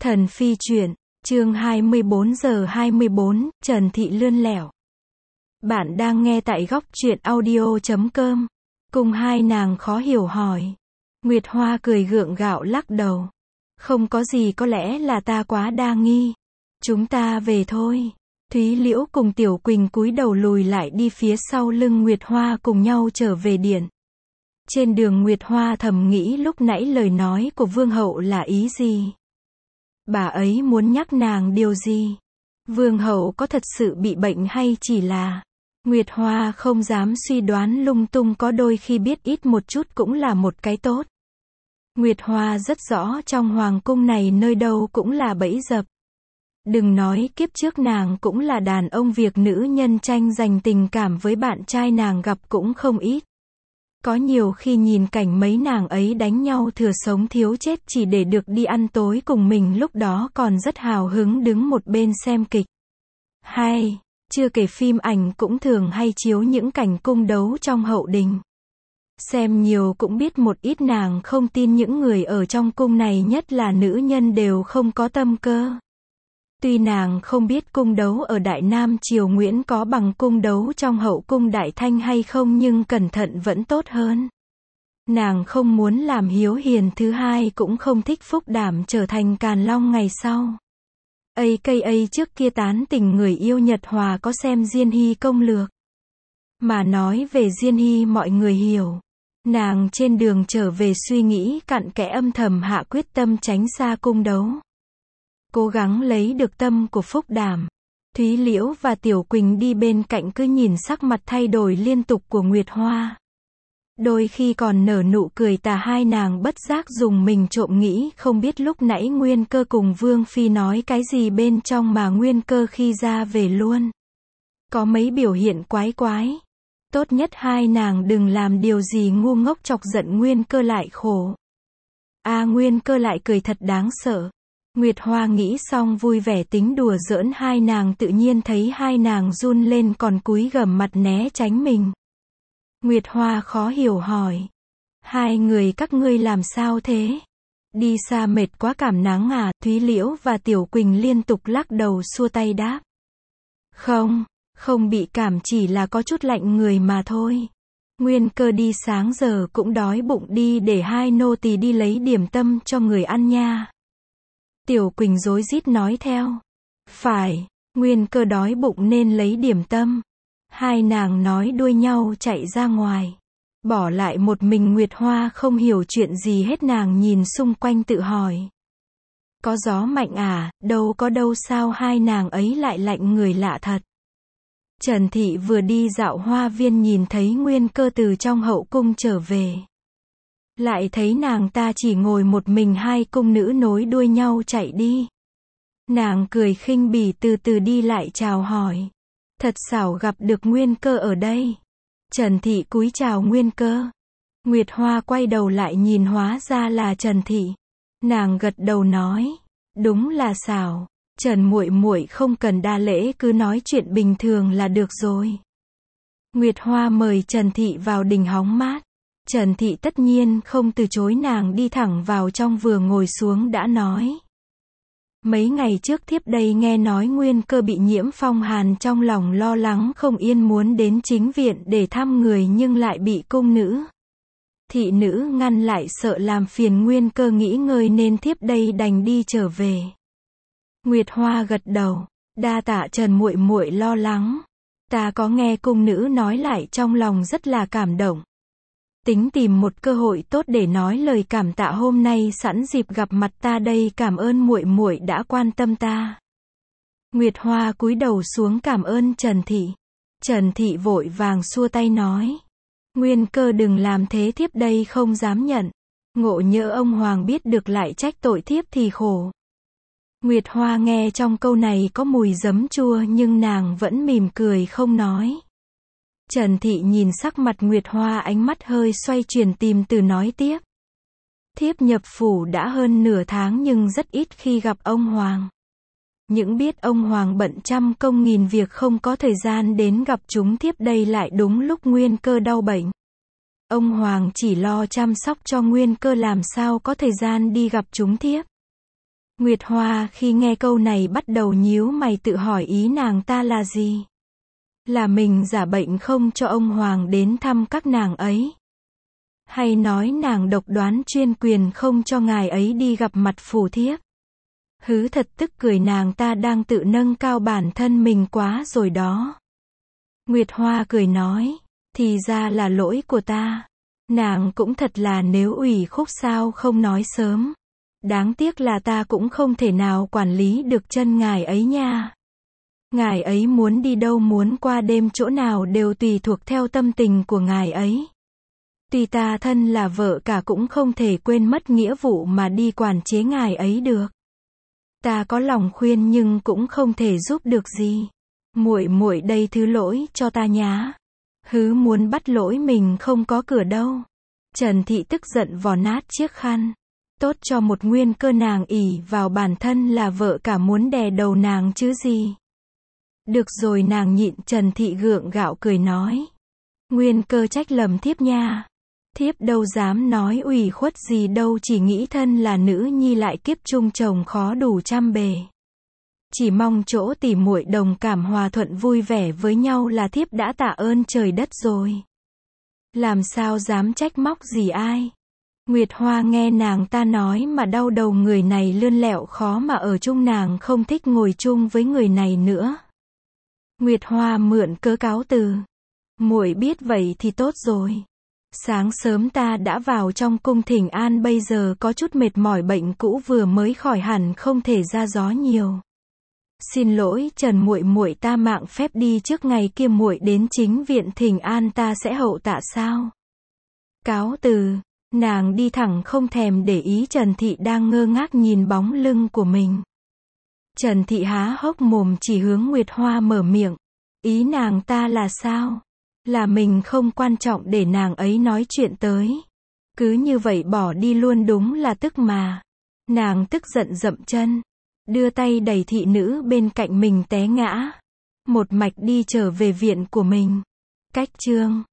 Thần phi truyện, chương 24 giờ 24, Trần Thị lươn lẻo. Bạn đang nghe tại góc truyện audio.com. Cùng hai nàng khó hiểu hỏi. Nguyệt Hoa cười gượng gạo lắc đầu. Không có gì, có lẽ là ta quá đa nghi. Chúng ta về thôi. Thúy Liễu cùng Tiểu Quỳnh cúi đầu lùi lại đi phía sau lưng Nguyệt Hoa cùng nhau trở về điện. Trên đường Nguyệt Hoa thầm nghĩ lúc nãy lời nói của Vương hậu là ý gì? Bà ấy muốn nhắc nàng điều gì? Vương hậu có thật sự bị bệnh hay chỉ là... Nguyệt Hoa không dám suy đoán lung tung, có đôi khi biết ít một chút cũng là một cái tốt. Nguyệt Hoa rất rõ trong hoàng cung này nơi đâu cũng là bẫy dập. Đừng nói kiếp trước nàng cũng là đàn ông, việc nữ nhân tranh giành tình cảm với bạn trai nàng gặp cũng không ít. Có nhiều khi nhìn cảnh mấy nàng ấy đánh nhau thừa sống thiếu chết chỉ để được đi ăn tối cùng mình, lúc đó còn rất hào hứng đứng một bên xem kịch. Hay, chưa kể phim ảnh cũng thường hay chiếu những cảnh cung đấu trong hậu đình. Xem nhiều cũng biết một ít, nàng không tin những người ở trong cung này, nhất là nữ nhân, đều không có tâm cơ. Tuy nàng không biết cung đấu ở Đại Nam triều Nguyễn có bằng cung đấu trong hậu cung Đại Thanh hay không, nhưng cẩn thận vẫn tốt hơn. Nàng không muốn làm hiếu hiền, thứ hai cũng không thích phúc đảm trở thành Càn Long ngày sau. AKA trước kia tán tỉnh người yêu Nhật Hòa có xem Diên Hy công lược. Mà nói về Diên Hy mọi người hiểu. Nàng trên đường trở về suy nghĩ cặn kẽ, âm thầm hạ quyết tâm tránh xa cung đấu. Cố gắng lấy được tâm của phúc đảm. Thúy Liễu và Tiểu Quỳnh đi bên cạnh cứ nhìn sắc mặt thay đổi liên tục của Nguyệt Hoa. Đôi khi còn nở nụ cười tà, hai nàng bất giác dùng mình trộm nghĩ không biết lúc nãy Nguyên Cơ cùng Vương Phi nói cái gì bên trong mà Nguyên Cơ khi ra về luôn. Có mấy biểu hiện quái quái. Tốt nhất hai nàng đừng làm điều gì ngu ngốc chọc giận Nguyên Cơ lại khổ. Nguyên Cơ lại cười thật đáng sợ. Nguyệt Hoa nghĩ xong vui vẻ tính đùa giỡn hai nàng, tự nhiên thấy hai nàng run lên còn cúi gằm mặt né tránh mình. Nguyệt Hoa khó hiểu hỏi. Hai người các ngươi làm sao thế? Đi xa mệt quá cảm nắng à? Thúy Liễu và Tiểu Quỳnh liên tục lắc đầu xua tay đáp. Không bị cảm, chỉ là có chút lạnh người mà thôi. Nguyên Cơ đi sáng giờ cũng đói bụng, đi để hai nô tỳ đi lấy điểm tâm cho người ăn nha. Tiểu Quỳnh rối rít nói theo. Phải, Nguyên Cơ đói bụng nên lấy điểm tâm. Hai nàng nói đuôi nhau chạy ra ngoài. Bỏ lại một mình Nguyệt Hoa không hiểu chuyện gì hết, nàng nhìn xung quanh tự hỏi. Có gió mạnh à? Đâu có đâu, sao hai nàng ấy lại lạnh người lạ thật. Trần Thị vừa đi dạo hoa viên nhìn thấy Nguyên Cơ từ trong hậu cung trở về. Lại thấy nàng ta chỉ ngồi một mình, hai cung nữ nối đuôi nhau chạy đi. Nàng cười khinh bỉ từ từ đi lại chào hỏi. Thật xảo gặp được Nguyên Cơ ở đây. Trần Thị cúi chào Nguyên Cơ. Nguyệt Hoa quay đầu lại nhìn, hóa ra là Trần Thị. Nàng gật đầu nói, đúng là xảo. Trần muội muội không cần đa lễ, cứ nói chuyện bình thường là được rồi. Nguyệt Hoa mời Trần Thị vào đình hóng mát. Trần Thị tất nhiên không từ chối, nàng đi thẳng vào trong, vừa ngồi xuống đã nói. Mấy ngày trước thiếp đây nghe nói Nguyên Cơ bị nhiễm phong hàn, trong lòng lo lắng không yên, muốn đến chính viện để thăm người nhưng lại bị cung nữ, thị nữ ngăn lại, sợ làm phiền Nguyên Cơ nghỉ ngơi nên thiếp đây đành đi trở về. Nguyệt Hoa gật đầu, đa tạ Trần muội muội lo lắng. Ta có nghe cung nữ nói lại, trong lòng rất là cảm động. Tính tìm một cơ hội tốt để nói lời cảm tạ, hôm nay sẵn dịp gặp mặt ta đây, cảm ơn muội muội đã quan tâm ta. Nguyệt Hoa cúi đầu xuống cảm ơn Trần Thị. Trần Thị vội vàng xua tay nói. Nguyên Cơ đừng làm thế, thiếp đây không dám nhận. Ngộ nhỡ ông hoàng biết được lại trách tội thiếp thì khổ. Nguyệt Hoa nghe trong câu này có mùi giấm chua nhưng nàng vẫn mỉm cười không nói. Trần Thị nhìn sắc mặt Nguyệt Hoa, ánh mắt hơi xoay chuyển, tìm từ nói tiếp. Thiếp nhập phủ đã hơn nửa tháng nhưng rất ít khi gặp ông hoàng. Những biết ông hoàng bận trăm công nghìn việc không có thời gian đến gặp chúng thiếp đây, lại đúng lúc Nguyên Cơ đau bệnh. Ông hoàng chỉ lo chăm sóc cho Nguyên Cơ, làm sao có thời gian đi gặp chúng thiếp. Nguyệt Hoa khi nghe câu này bắt đầu nhíu mày tự hỏi ý nàng ta là gì. Là mình giả bệnh không cho ông Hoàng đến thăm các nàng ấy. Hay nói nàng độc đoán chuyên quyền không cho ngài ấy đi gặp mặt phù thiếp. Hứ thật tức cười, nàng ta đang tự nâng cao bản thân mình quá rồi đó. Nguyệt Hoa cười nói, thì ra là lỗi của ta. Nàng cũng thật là, nếu ủy khúc sao không nói sớm. Đáng tiếc là ta cũng không thể nào quản lý được chân ngài ấy nha. Ngài ấy muốn đi đâu, muốn qua đêm chỗ nào đều tùy thuộc theo tâm tình của ngài ấy. Tuy ta thân là vợ cả cũng không thể quên mất nghĩa vụ mà đi quản chế ngài ấy được. Ta có lòng khuyên nhưng cũng không thể giúp được gì. Muội muội đây thứ lỗi cho ta nhá. Hứ muốn bắt lỗi mình không có cửa đâu. Trần Thị tức giận vò nát chiếc khăn. Tốt cho một nguyên cơ, nàng ỷ vào bản thân là vợ cả muốn đè đầu nàng chứ gì. Được rồi, nàng nhịn. Trần Thị gượng gạo cười nói. Nguyên cơ trách lầm thiếp nha. Thiếp đâu dám nói ủy khuất gì đâu, chỉ nghĩ thân là nữ nhi lại kiếp chung chồng khó đủ trăm bề. Chỉ mong chỗ tỉ muội đồng cảm hòa thuận vui vẻ với nhau là thiếp đã tạ ơn trời đất rồi. Làm sao dám trách móc gì ai. Nguyệt Hoa nghe nàng ta nói mà đau đầu, người này lươn lẹo khó mà ở chung, nàng không thích ngồi chung với người này nữa. Nguyệt Hoa mượn cớ cáo từ. Muội biết vậy thì tốt rồi. Sáng sớm ta đã vào trong cung thỉnh an, bây giờ có chút mệt mỏi, bệnh cũ vừa mới khỏi hẳn không thể ra gió nhiều. Xin lỗi Trần muội muội, ta mạng phép đi trước, ngày kia muội đến chính viện thỉnh an ta sẽ hậu tạ sao. Cáo từ. Nàng đi thẳng không thèm để ý Trần Thị đang ngơ ngác nhìn bóng lưng của mình. Trần Thị há hốc mồm chỉ hướng Nguyệt Hoa mở miệng. Ý nàng ta là sao? Là mình không quan trọng để nàng ấy nói chuyện tới. Cứ như vậy bỏ đi luôn, đúng là tức mà. Nàng tức giận dậm chân. Đưa tay đẩy thị nữ bên cạnh mình té ngã. Một mạch đi trở về viện của mình. Cách chương